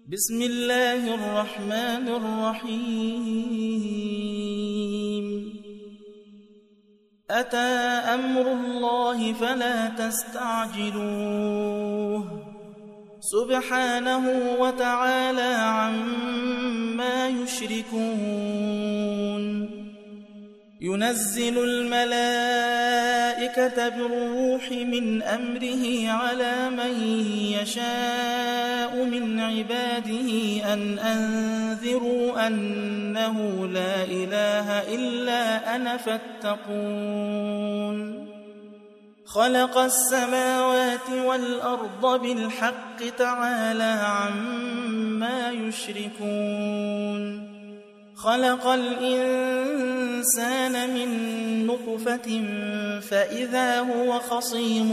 بسم الله الرحمن الرحيم أتى أمر الله فلا تستعجلوه سبحانه وتعالى عما يشركون ينزل الملائكة بالروح من أمره على من يشاء من عباده أن أنذروا أنه لا إله إلا أنا فاتقون خلق السماوات والأرض بالحق تعالى عما يشركون خلق الإنسان من نطفة فإذا هو خصيم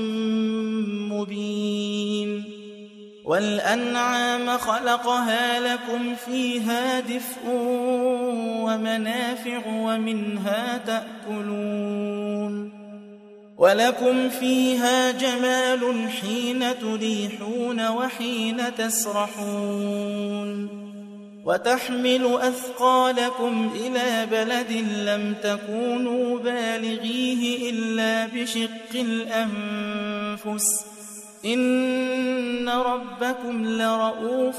مبين والأنعام خلقها لكم فيها دفء ومنافع ومنها تأكلون ولكم فيها جمال حين تريحون وحين تسرحون وتحمل أثقالكم إلى بلد لم تكونوا بالغيه إلا بشق الأنفس إن ربكم لرؤوف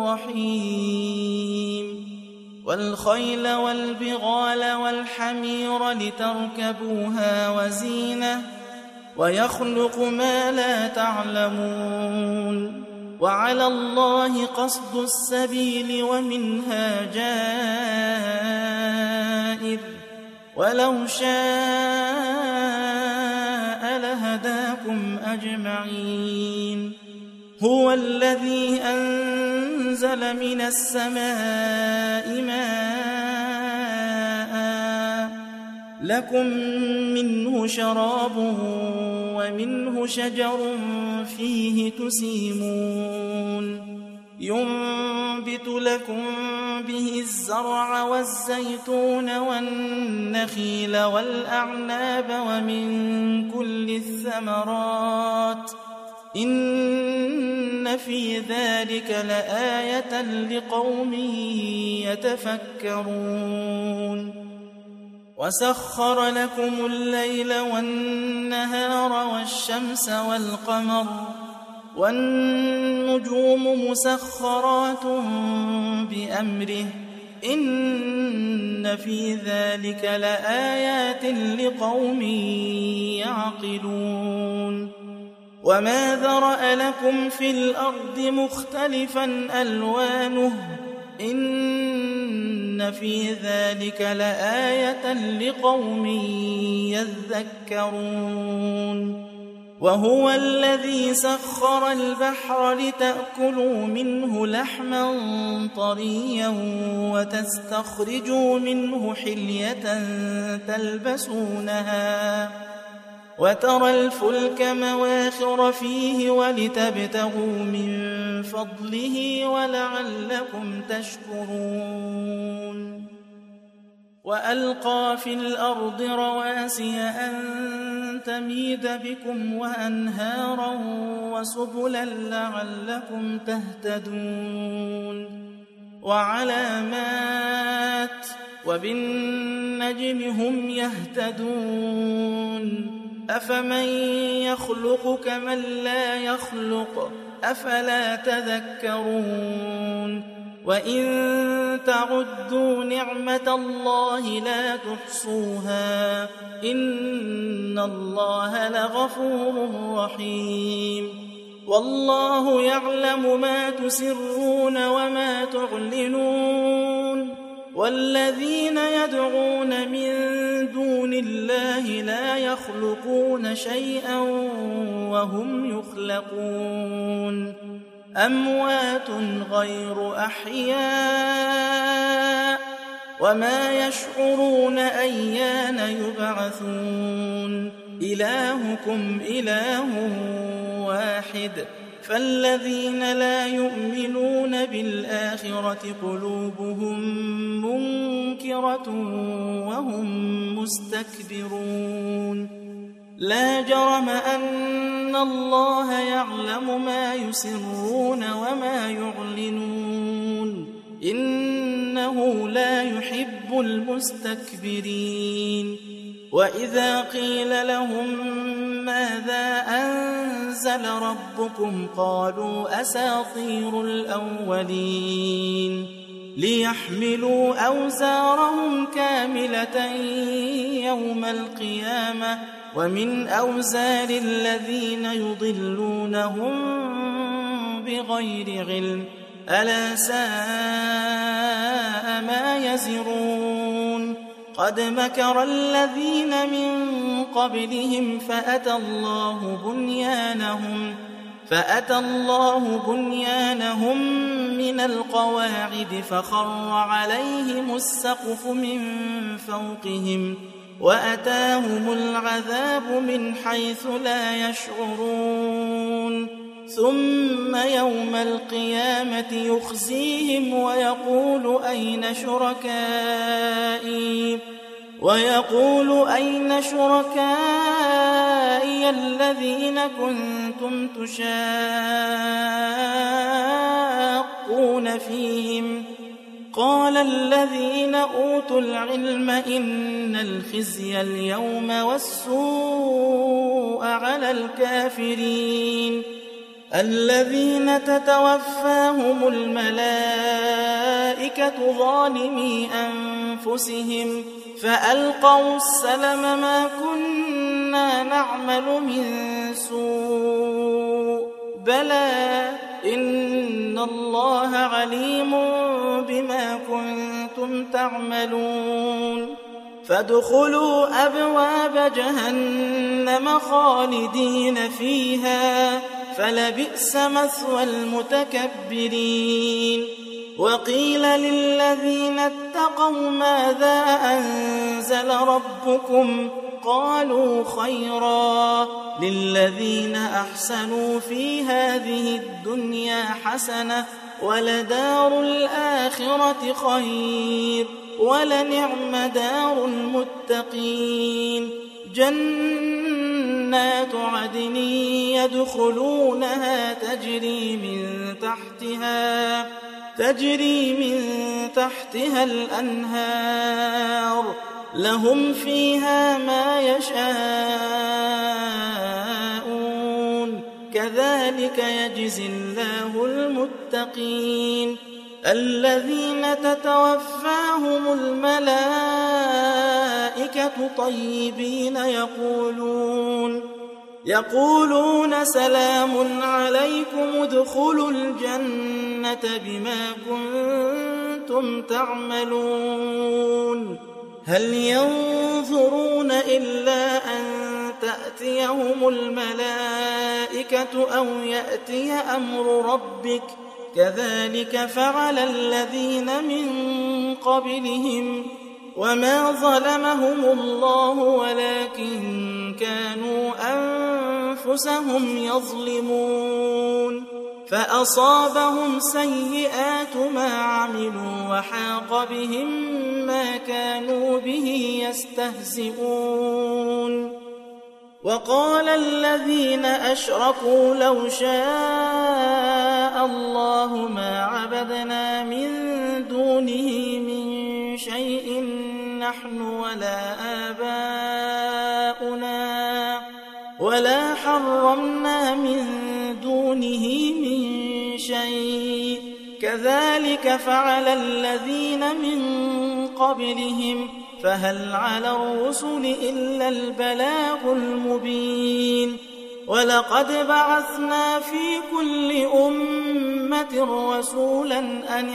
رحيم والخيل والبغال والحمير لتركبوها وزينة ويخلق ما لا تعلمون وعلى الله قصد السبيل ومنها جائر ولو شاء لهداكم أجمعين هو الذي أنزل من السماء ماء لكم منه شراب ومنه شجر فيه تسيمون ينبت لكم به الزرع والزيتون والنخيل والأعناب ومن كل الثمرات إن في ذلك لآية لقوم يتفكرون وسخر لكم الليل والنهار والشمس والقمر والنجوم مسخرات بأمره إن في ذلك لآيات لقوم يعقلون وما ذرأ لكم في الأرض مختلفا ألوانه إن في ذلك لآية لقوم يذكرون وهو الذي سخر البحر لتأكلوا منه لحما طريا وتستخرجوا منه حلية تلبسونها وترى الفلك مواخر فيه ولتبتغوا من فضله ولعلكم تشكرون وألقى في الأرض رواسي أن تميد بكم وأنهارا وسبلا لعلكم تهتدون وعلامات وبالنجم هم يهتدون أفمن يخلق كمن لا يخلق أفلا تذكرون وإن تعدوا نعمة الله لا تحصوها إن الله لغفور رحيم والله يعلم ما تسرون وما تعلنون والذين يدعون من دون الله لا يخلقون شيئا وهم يخلقون أموات غير أحياء وما يشعرون أيان يبعثون إلهكم إله واحد فالذين لا يؤمنون بالآخرة قلوبهم منكرة وهم مستكبرون لا جرم أن الله يعلم ما يسرون وما يعلنون يحب المستكبرين وإذا قيل لهم ماذا أنزل ربكم قالوا أساطير الأولين ليحملوا أوزارهم كاملة يوم القيامة ومن أوزار الذين يضلونهم بغير علم ألا ساء ما يزرون قد مكر الذين من قبلهم فأتى الله بنيانهم من القواعد فخر عليهم السقف من فوقهم وأتاهم العذاب من حيث لا يشعرون ثم يوم القيامة يخزيهم ويقول أين شركائي الذين كنتم تشاقون فيهم قال الذين أوتوا العلم إن الخزي اليوم والسوء على الكافرين الذين تتوفاهم الملائكة ظالمي أنفسهم فألقوا السلم ما كنا نعمل من سوء بلى إن الله عليم بما كنتم تعملون فادخلوا أبواب جهنم خالدين فيها فلبئس مثوى المتكبرين وقيل للذين اتقوا ماذا أنزل ربكم قالوا خيرا للذين أحسنوا في هذه الدنيا حسنة ولدار الآخرة خير ولنعم دار المتقين جنات عدن يدخلونها تجري من تحتها الأنهار لهم فيها ما يشاءون كذلك يجزي الله المتقين الذين تتوفاهم الملائكة طيبين يقولون سلام عليكم ادخلوا الجنة بما كنتم تعملون هل ينظرون إلا أن تأتيهم الملائكة أو يأتي أمر ربك كذلك فعل الذين من قبلهم وما ظلمهم الله ولكن كانوا أنفسهم يظلمون فأصابهم سيئات ما عملوا وحاق بهم ما كانوا به يستهزئون وقال الذين أشركوا لو شاء الله ما عبدنا من دونه من شيء نحن ولا آباؤنا ولا حرمنا من دونه من شيء كذلك فعل الذين من قبلهم فهل على الرسل إلا البلاغ المبين ولقد بعثنا في كل أمة رسولا أن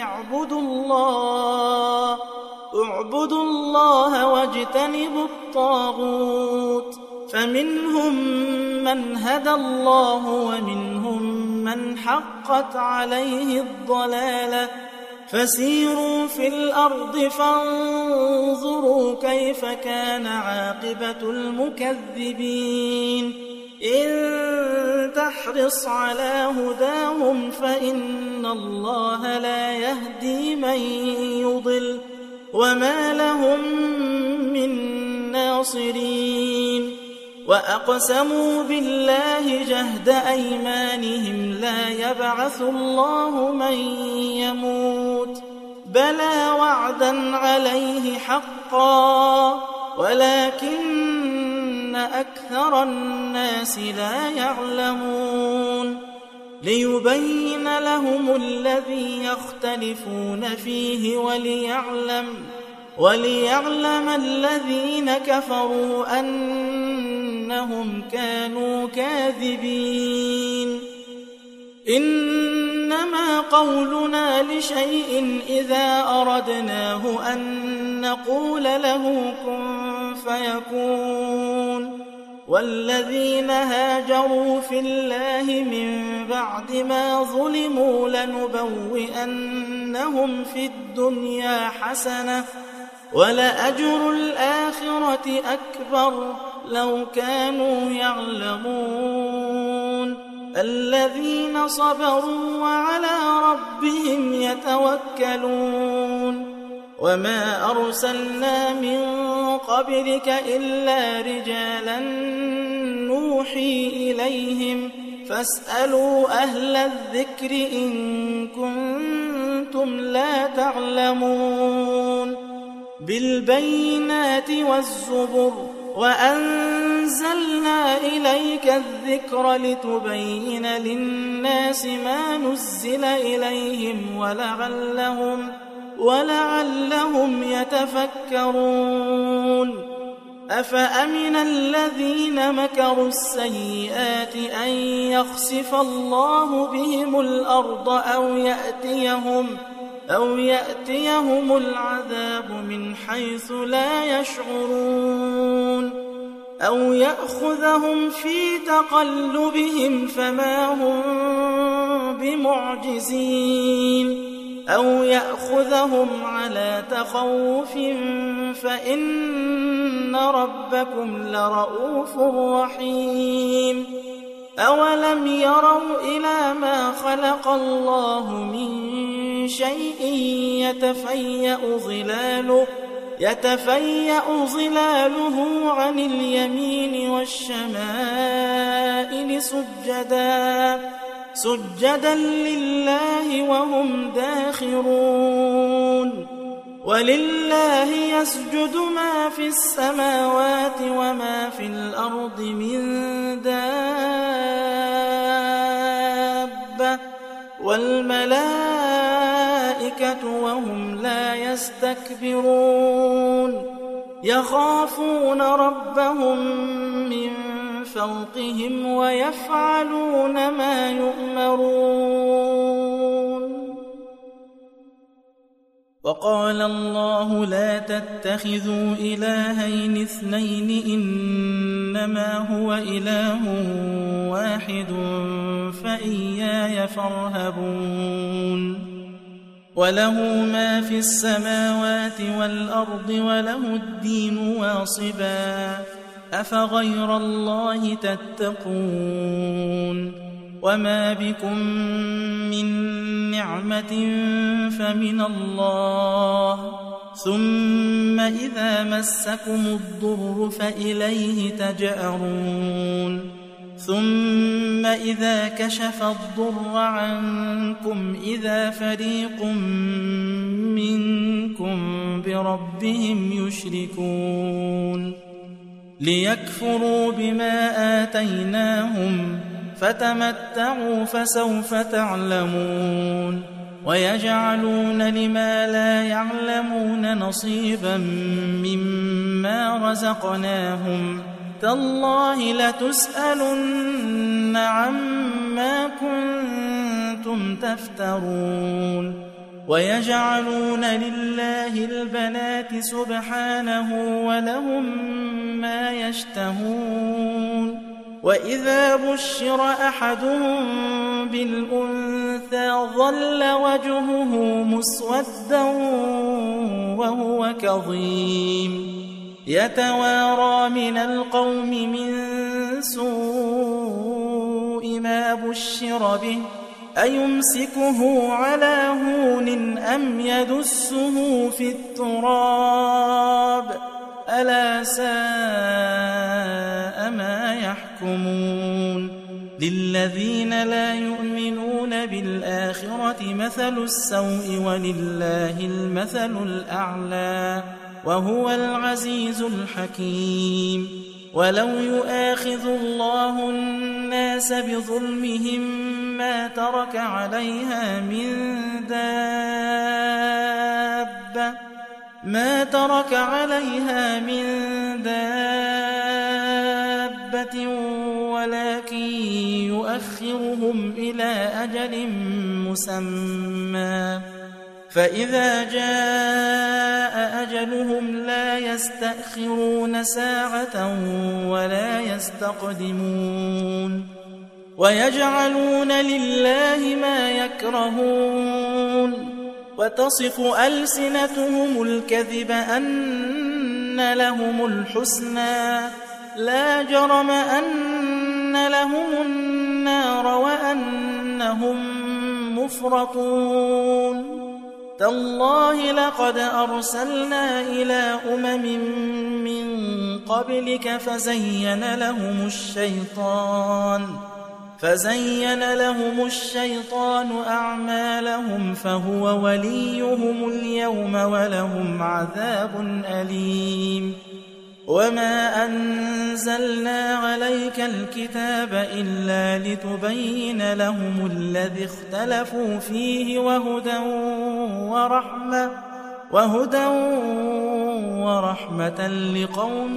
اعبدوا الله واجتنبوا الطاغوت فمنهم من هدى الله ومنهم من حقت عليه الضلالة فسيروا في الأرض فانظروا كيف كان عاقبة المكذبين إن تحرص على هداهم فإن الله لا يهدي من يضل وما لهم من ناصرين وأقسموا بالله جهد أيمانهم لا يبعث الله من يموت بلى وعدا عليه حقا ولكن أكثر الناس لا يعلمون ليبين لهم الذي يختلفون فيه وليعلم الذين كفروا أنهم كانوا كاذبين إنما قولنا لشيء إذا أردناه أن نقول له كن فيكون والذين هاجروا في الله من بعد ما ظلموا لنبوئنهم في الدنيا حسنة ولأجر الآخرة أكبر لو كانوا يعلمون الذين صبروا وعلى ربهم يتوكلون وما أرسلنا من قبلك إلا رجالا نوحي إليهم فاسألوا أهل الذكر إن كنتم لا تعلمون بالبينات والزبر وأنزلنا إليك الذكر لتبين للناس ما نزل إليهم ولعلهم يتفكرون أفأمن الذين مكروا السيئات أن يخسف الله بهم الأرض أو يأتيهم العذاب من حيث لا يشعرون أو يأخذهم في تقلبهم فما هم بمعجزين أو يأخذهم على تخوف فإن ربكم لرؤوف رحيم أولم يروا إلى ما خلق الله من شيء يتفيأ ظلاله عن اليمين والشمائل سجدا لله وهم داخرون ولله يسجد ما في السماوات وما في الأرض من دابة والملائكة وهم لا يستكبرون يخافون ربهم من فوقهم ويفعلون ما يؤمرون وقال الله لا تتخذوا إلهين اثنين إنما هو إله واحد فإياي فارهبون وله ما في السماوات والأرض وله الدين واصبا أفغير الله تتقون وما بكم من نعمة فمن الله ثم إذا مسكم الضر فإليه تجأرون ثم إذا كشف الضر عنكم إذا فريق منكم بربهم يشركون ليكفروا بما آتيناهم فتمتعوا فسوف تعلمون ويجعلون لما لا يعلمون نصيبا مما رزقناهم تالله لتسألن عما كنتم تفترون ويجعلون لله البنات سبحانه ولهم ما يشتهون وإذا بشر أحدهم بالأنثى ظل وجهه مسودا وهو كظيم يتوارى من القوم من سوء ما بشر به أيمسكه على هون أم يدسه في التراب ألا ساء ما يحكمون للذين لا يؤمنون بالآخرة مثل السوء ولله المثل الأعلى وهو العزيز الحكيم ولو يؤاخذ الله الناس بظلمهم ما ترك عليها من دابة ولكن يؤخرهم إلى أجل مسمى فإذا جاء أجلهم لا يستأخرون ساعة ولا يستقدمون ويجعلون لله ما يكرهون وتصف ألسنتهم الكذب أن لهم الحسنى لا جرم أن لهم النار وأنهم مفرطون تالله لقد أرسلنا إلى من قبلك فزين لهم الشيطان أعمالهم فهو وليهم اليوم ولهم عذاب أليم وما أنزلنا عليك الكتاب إلا لتبين لهم الذي اختلفوا فيه وهدى ورحمة لقوم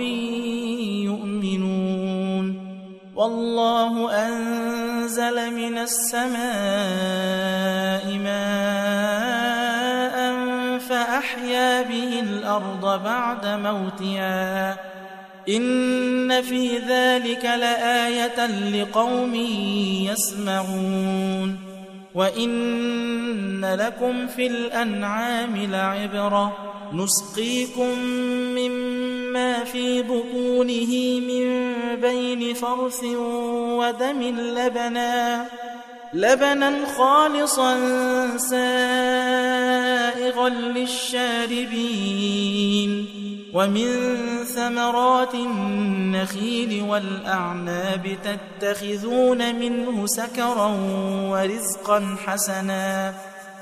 يؤمنون والله أنزل من السماء ماء فأحيا به الأرض بعد موتها إن في ذلك لآية لقوم يسمعون وإن لكم في الأنعام لعبرة نسقيكم مما في بطونه من بين فرث ودم لبنا خالصا سائغا للشاربين ومن ثمرات النخيل والأعناب تتخذون منه سكرا ورزقا حسنا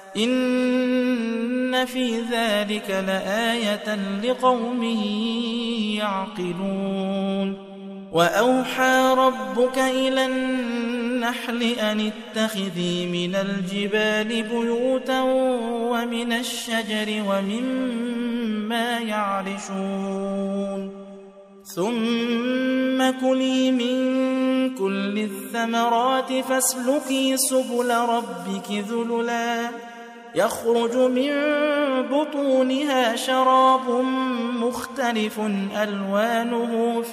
إن في ذلك لآية لقوم يعقلون وأوحى ربك إلى النحل أن اتخذي من الجبال بيوتا ومن الشجر ومما يعرشون ثم كلي من كل الثمرات فاسلكي سبل ربك ذللا يخرج من بطونها شراب مختلف ألوانه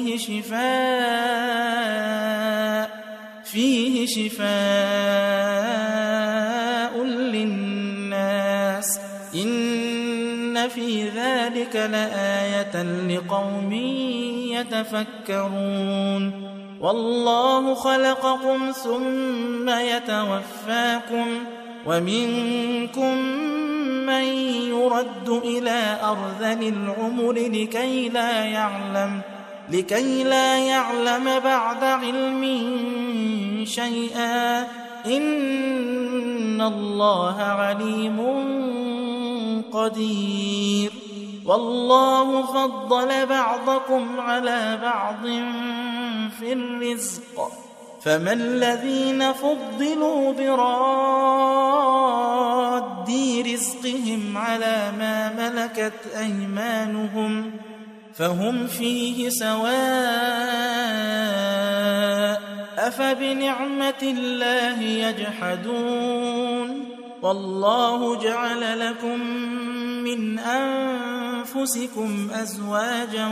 فيه شفاء للناس إن في ذلك لآية لقوم يتفكرون والله خلقكم ثم يتوفاكم ومنكم من يرد إلى أرذل العمر لكي لا يعلم بعد علم شيئا إن الله عليم قدير والله فضل بعضكم على بعض في الرزق فما الذين فضلوا براد رزقهم على ما ملكت أيمانهم فهم فيه سواء أفبنعمة الله يجحدون والله جعل لكم من أنفسكم أزواجا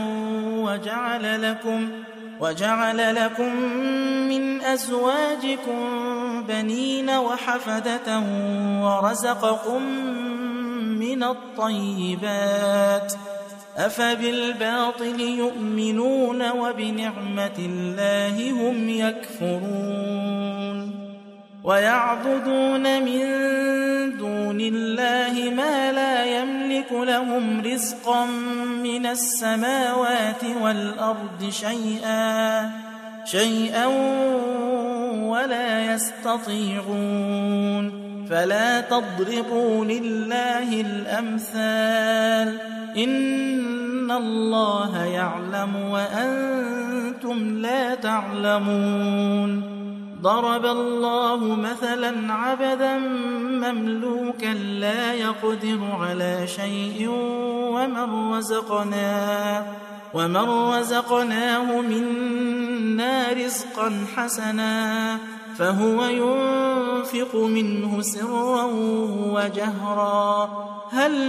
وجعل لكم من أزواجكم بنين وحفدة ورزقكم من الطيبات أفبالباطل يؤمنون وبنعمة الله هم يكفرون ويعبدون من دون الله ما لا يملك لهم رزقا من السماوات والأرض شيئا ولا يستطيعون فلا تضربوا لله الأمثال إن الله يعلم وأنتم لا تعلمون ضرب الله مثلا عبدا مملوكا لا يقدر على شيء ومن رزقناه منا رزقا حسنا فهو ينفق منه سرا وجهرا هل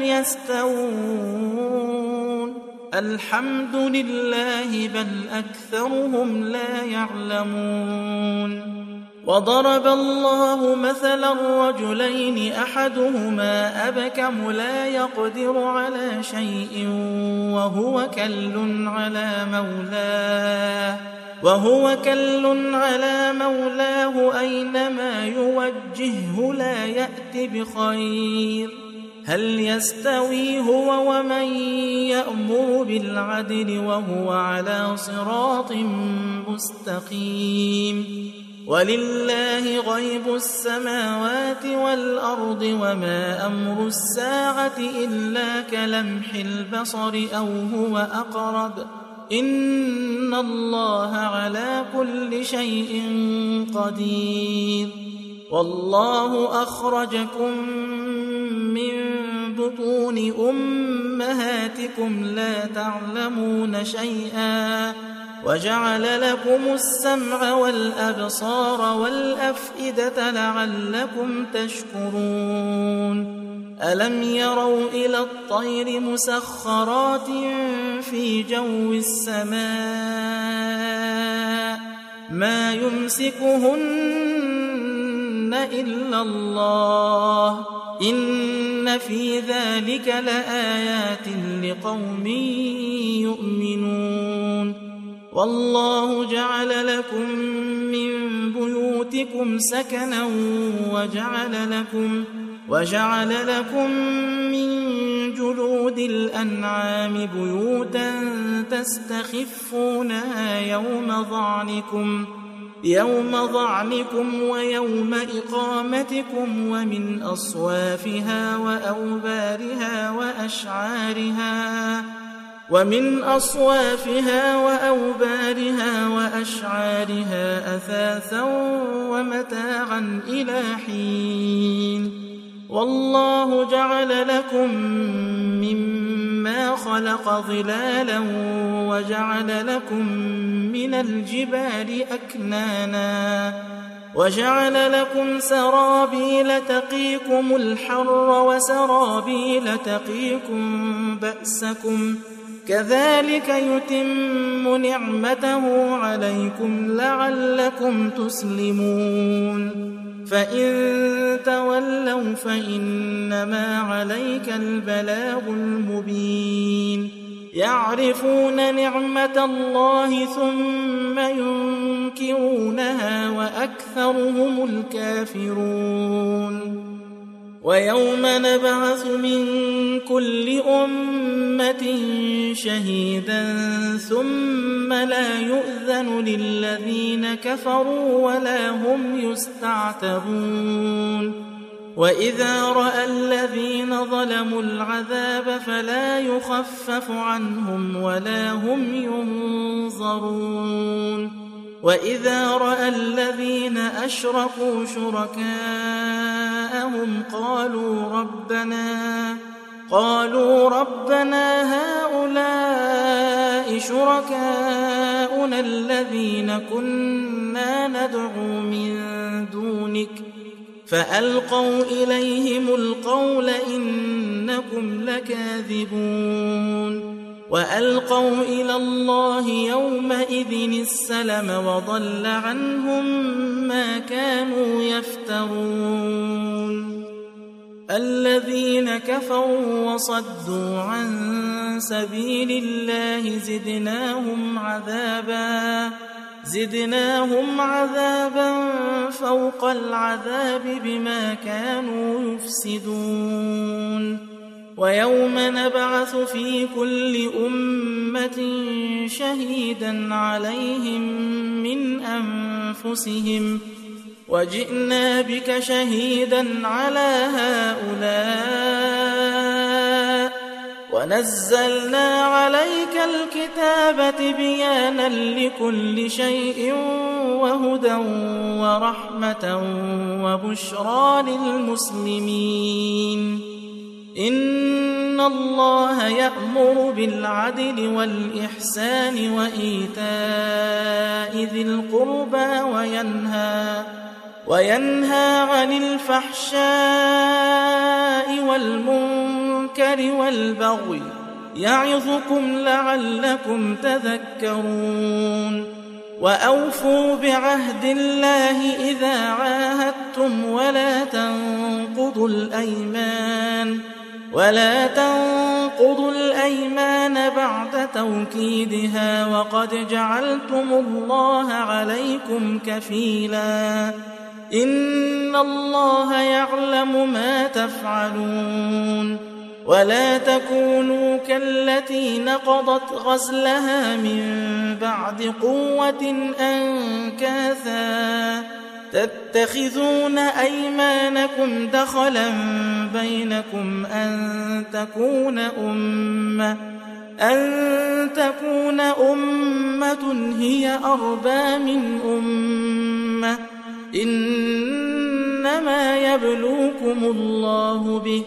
يستوون الحمد لله بل أكثرهم لا يعلمون وضرب الله مثلا رجلين أحدهما أبكم لا يقدر على شيء وهو كل على مولاه أينما يوجهه لا يأت بخير هل يستوي هو ومن يأمر بالعدل وهو على صراط مستقيم ولله غيب السماوات والأرض وما أمر الساعة إلا كلمح البصر أو هو أقرب إن الله على كل شيء قدير والله أخرجكم من بطون أمهاتكم لا تعلمون شيئا وجعل لكم السمع والأبصار والأفئدة لعلكم تشكرون ألم يروا إلى الطير مسخرات في جو السماء ما يمسكهن إلا الله إن في ذلك لآيات لقوم يؤمنون والله جعل لكم من بيوتكم سكنا وجعل لكم من جلود الأنعام بيوتا تستخفونها يوم ضعنكم ويوم إقامتكم ومن أصوافها وأوبارها وأشعارها أثاثا ومتاعا إلى حين والله جعل لكم مما خلق ظلالا وجعل لكم من الجبال أكنانا وجعل لكم سرابيل تقيكم الحر وسرابيل تقيكم بأسكم كذلك يتم نعمته عليكم لعلكم تسلمون فإن تولوا فإنما عليك البلاغ المبين يعرفون نعمة الله ثم ينكرونها وأكثرهم الكافرون ويوم نبعث من كل أمة شهيدا ثم لا يؤذن للذين كفروا ولا هم يستعتبون وإذا رأى الذين ظلموا العذاب فلا يخفف عنهم ولا هم ينظرون وإذا رأى الذين أشركوا شركاءهم قالوا ربنا هؤلاء شركاؤنا الذين كنا ندعو من دونك فألقوا إليهم القول إنكم لكاذبون وألقوا إلى الله يومئذ السلم وضل عنهم ما كانوا يفترون الذين كفروا وصدوا عن سبيل الله زدناهم عذابا فوق العذاب بما كانوا يفسدون ويوم نبعث في كل أمة شهيدا عليهم من أنفسهم وجئنا بك شهيدا على هؤلاء ونزلنا عليك الكتاب تبيانا لكل شيء وهدى ورحمة وبشرى للمسلمين إن الله يأمر بالعدل والإحسان وإيتاء ذي القربى وينهى عن الفحشاء والمنكر والبغي يعظكم لعلكم تذكرون وأوفوا بعهد الله إذا عاهدتم ولا تنقضوا الأيمان بعد توكيدها وقد جعلتم الله عليكم كفيلا إن الله يعلم ما تفعلون ولا تكونوا كالتي نقضت غزلها من بعد قوة أنكاثا تتخذون أيمانكم دخلا بينكم أن تكون أمة هي أربى من أمة إنما يبلوكم الله به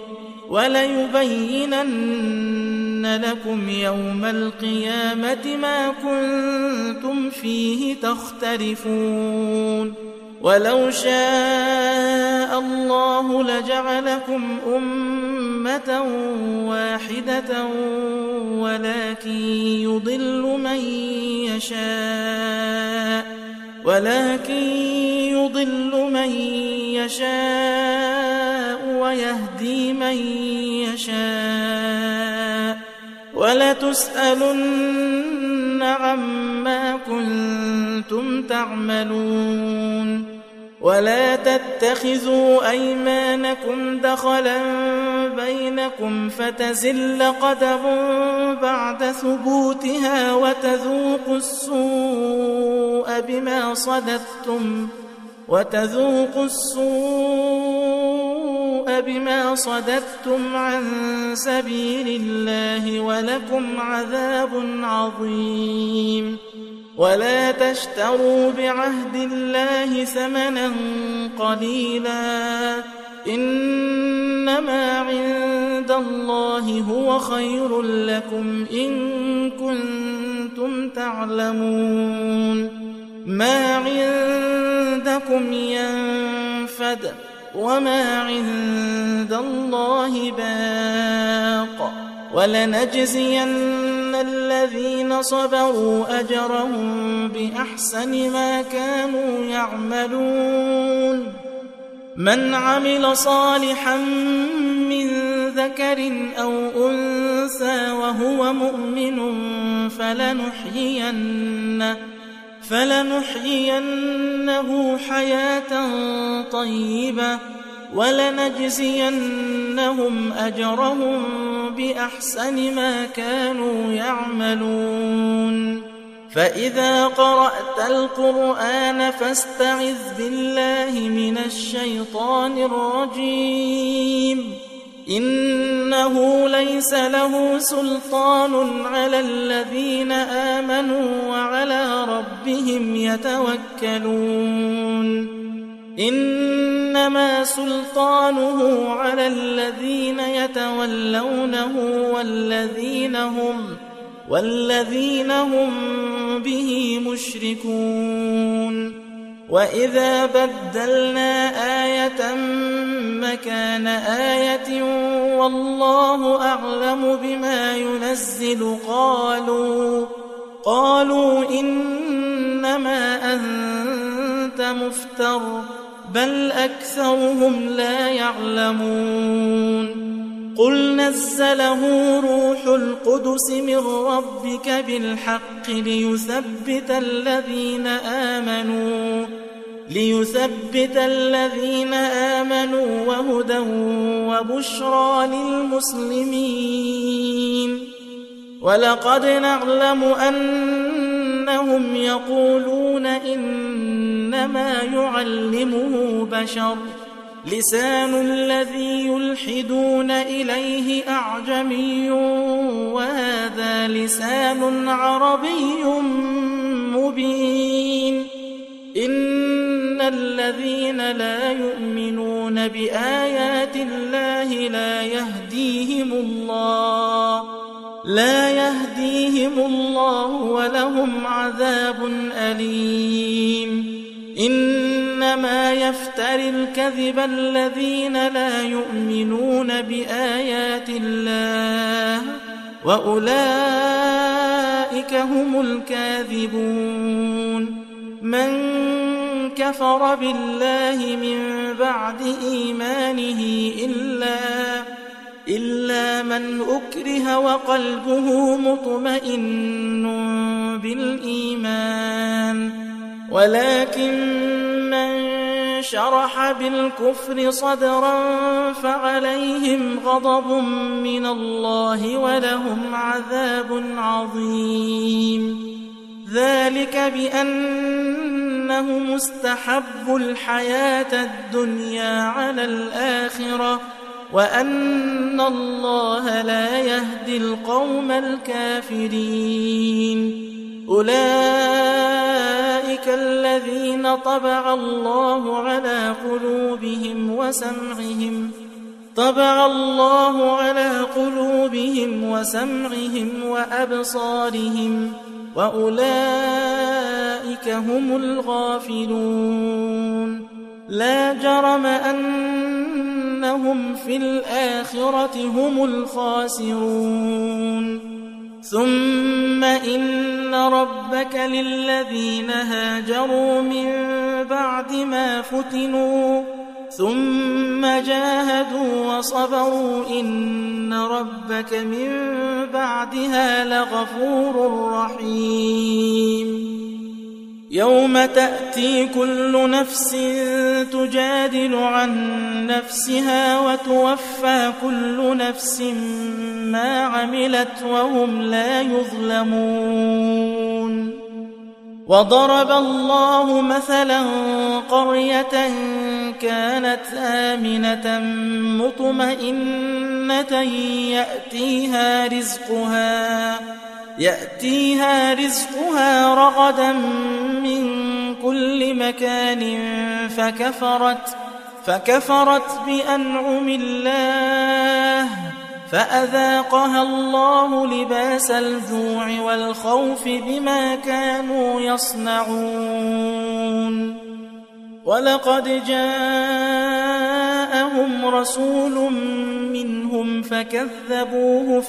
وليبينن لكم يوم القيامة ما كنتم فيه تختلفون ولو شاء الله لجعلكم أمة واحدة ولكن يضل من يشاء ويهدي من يشاء ولتسألن عما كنتم تعملون ولا تتخذوا أيمانكم دخلا بينكم فتزل قدم بعد ثبوتها وتذوقوا السوء بما صددتم عن سبيل الله ولكم عذاب عظيم ولا تشتروا بعهد الله ثمنا قليلا إنما عند الله هو خير لكم إن كنتم تعلمون ما عندكم ينفد وما عند الله باق ولنجزين الذين صبروا أجرهم بأحسن ما كانوا يعملون من عمل صالحا من ذكر أو أنثى وهو مؤمن فلنحيينه حياة طيبة ولنجزينهم أجرهم بأحسن ما كانوا يعملون فإذا قرأت القرآن فاستعذ بالله من الشيطان الرجيم إنه ليس له سلطان على الذين آمنوا وعلى ربهم يتوكلون إنما سلطانه على الذين يتولونه والذين هم به مشركون وإذا بدلنا آية مكان آية والله أعلم بما ينزل قالوا إنما أنت مفتر بل أكثرهم لا يعلمون قل نزله روح القدس من ربك بالحق ليثبت الذين آمنوا وهدى وبشرى للمسلمين ولقد نعلم أن إنهم يقولون إنما يعلمه بشر لسان الذي يلحدون إليه أعجمي وهذا لسان عربي مبين إن الذين لا يؤمنون بآيات الله لا يهديهم الله ولهم عذاب أليم إنما يفتري الكذب الذين لا يؤمنون بآيات الله وأولئك هم الكاذبون من كفر بالله من بعد إيمانه إلا من أكره وقلبه مطمئن بالإيمان ولكن من شرح بالكفر صدرا فعليهم غضب من الله ولهم عذاب عظيم ذلك بأنهم استحبوا الحياة الدنيا على الآخرة وأن الله لا يهدي القوم الكافرين أولئك الذين طبع الله على قلوبهم وسمعهم وأبصارهم وأولئك هم الغافلون لا جرم أنهم في الآخرة هم الخاسرون ثم إن ربك للذين هاجروا من بعد ما فتنوا ثم جاهدوا وصبروا إن ربك من بعدها لغفور رحيم يوم تأتي كل نفس تجادل عن نفسها وتوفى كل نفس ما عملت وهم لا يظلمون وضرب الله مثلا قرية كانت آمنة مطمئنة يأتيها رزقها رغدا من كل مكان فكفرت بأنعم الله فأذاقها الله لباس الجوع والخوف بما كانوا يصنعون ولقد جاءهم رسول منهم فكذبوه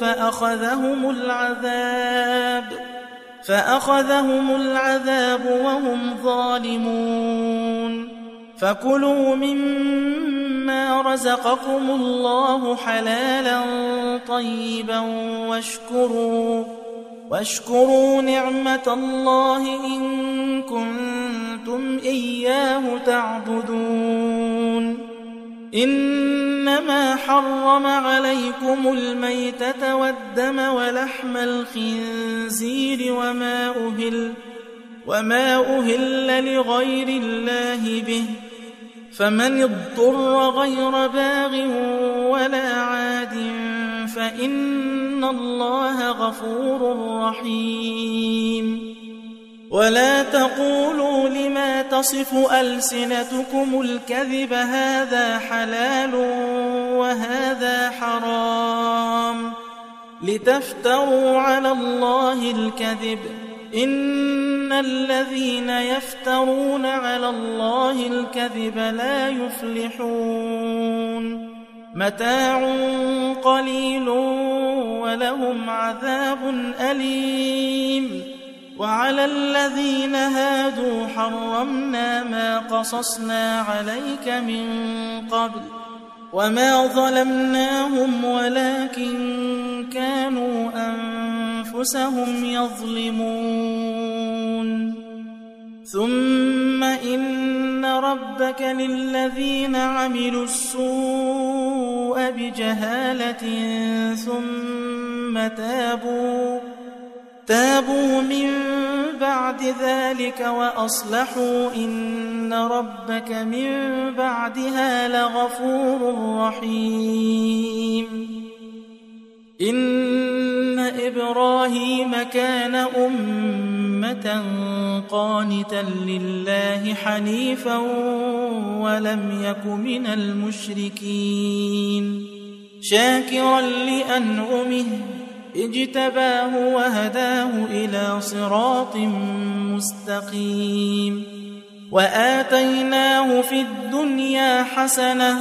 فأخذهم العذاب وهم ظالمون فكلوا مما رزقكم الله حلالا طيبا واشكروا نعمة الله إن كنتم إياه تعبدون إنما حرم عليكم الميتة والدم ولحم الخنزير وما أهل لغير الله به فمن اضطر غير باغ ولا عاد فإن الله غفور رحيم ولا تقولوا لما تصف ألسنتكم الكذب هذا حلال وهذا حرام لتفتروا على الله الكذب إن الذين يفترون على الله الكذب لا يفلحون متاع قليل ولهم عذاب أليم وعلى الذين هادوا حرمنا ما قصصنا عليك من قبل وما ظلمناهم ولكن كانوا أنفسهم يظلمون ثم إن ربك للذين عملوا السوء بجهالة ثم تابوا من بعد ذلك وأصلحوا إن ربك من بعدها لغفور رحيم إن إبراهيم كان أمة قانتا لله حنيفا ولم يك من المشركين شاكرا لأنعمه اجتباه وهداه إلى صراط مستقيم وآتيناه في الدنيا حسنة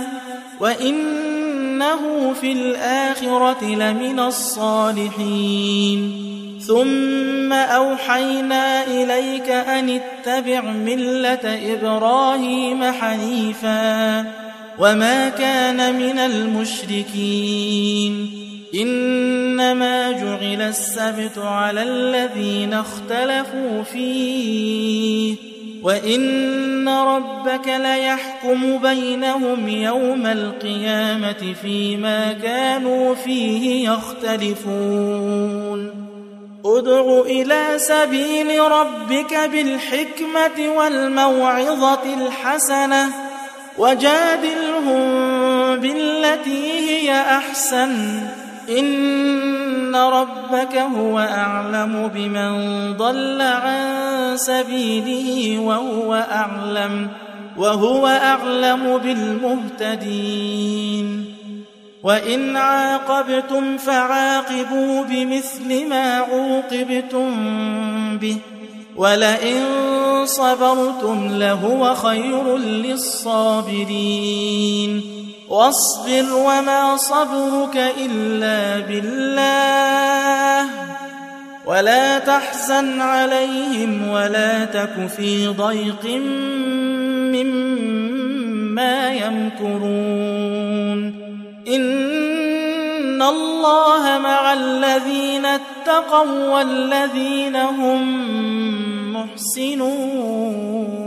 وإنه في الآخرة لمن الصالحين ثم أوحينا إليك أن اتبع ملة إبراهيم حنيفا وما كان من المشركين إنما جعل السبت على الذين اختلفوا فيه وإن ربك ليحكم بينهم يوم القيامة فيما كانوا فيه يختلفون ادع إلى سبيل ربك بالحكمة والموعظة الحسنة وجادلهم بالتي هي أحسن إن ربك هو أعلم بمن ضل عن سبيله وهو أعلم بالمهتدين وإن عاقبتم فعاقبوا بمثل ما عوقبتم به ولئن صبرتم لهو خير للصابرين واصبر وما صبرك إلا بالله ولا تحزن عليهم ولا تك في ضيق مما يمكرون إن الله مع الذين اتقوا والذين هم محسنون